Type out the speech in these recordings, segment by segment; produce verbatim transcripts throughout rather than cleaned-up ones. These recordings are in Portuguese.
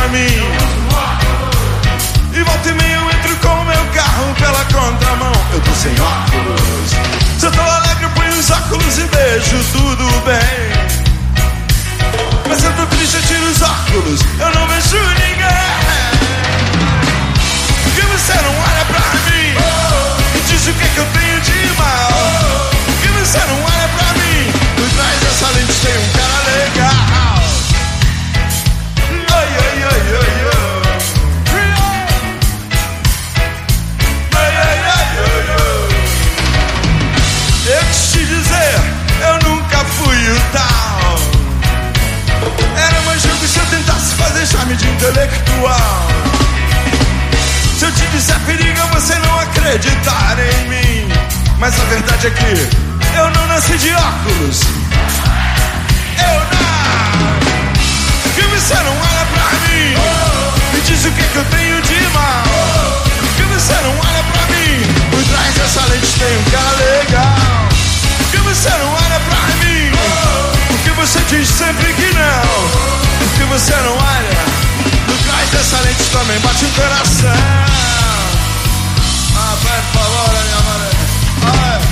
mim. E volta e meia eu entro com o meu carro pela contramão. Eu tô sem óculos. Se eu tô alegre eu ponho os óculos e beijo, tudo bem. Mas eu tô triste, eu tiro os óculos, eu não vejo ninguém. Porque você não olha pra mim e diz o que é que eu tenho de mal. Porque você não olha pra mim. Por trás dessa lente tem um cara legal. Ai, ai, ai, ai, ai. Ai, ai, ai, ai, ai. Eu te dizer, eu nunca fui o tal. Era mais jogo se eu tentasse fazer charme de intelectual. Se eu te disser perigo, você não acreditar em mim. Mas a verdade é que eu não nasci de óculos. Eu não. Porque você não olha pra mim e diz o que é que eu tenho de mal. Porque você não olha pra mim. Por trás dessa lente tem um cara legal. Porque você não olha pra mim. Porque você diz sempre que não. Porque você não olha. Por trás dessa lente também bate um coração. Ah, vai, por favor, minha mãe. Vai.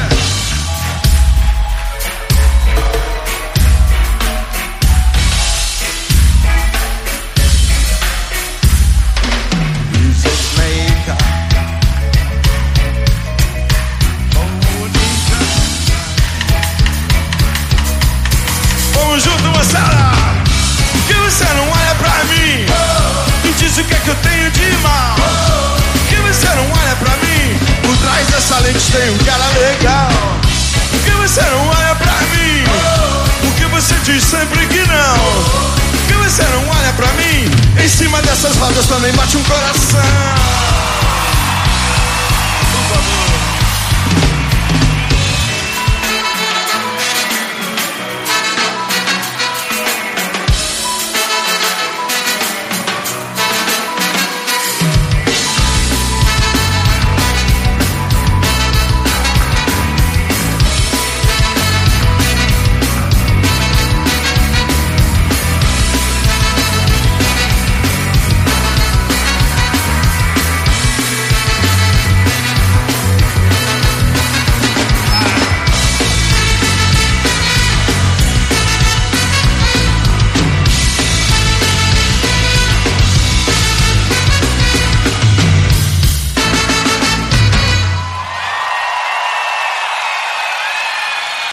Vamos junto, moçada. Porque você não olha pra mim e diz o que é que eu tenho de mal. Porque você não olha pra mim. Por trás dessa lente tem um cara legal. Porque você não olha pra mim. Porque você diz sempre que não. Porque você não olha pra mim. Em cima dessas rodas também bate um coração. Por favor.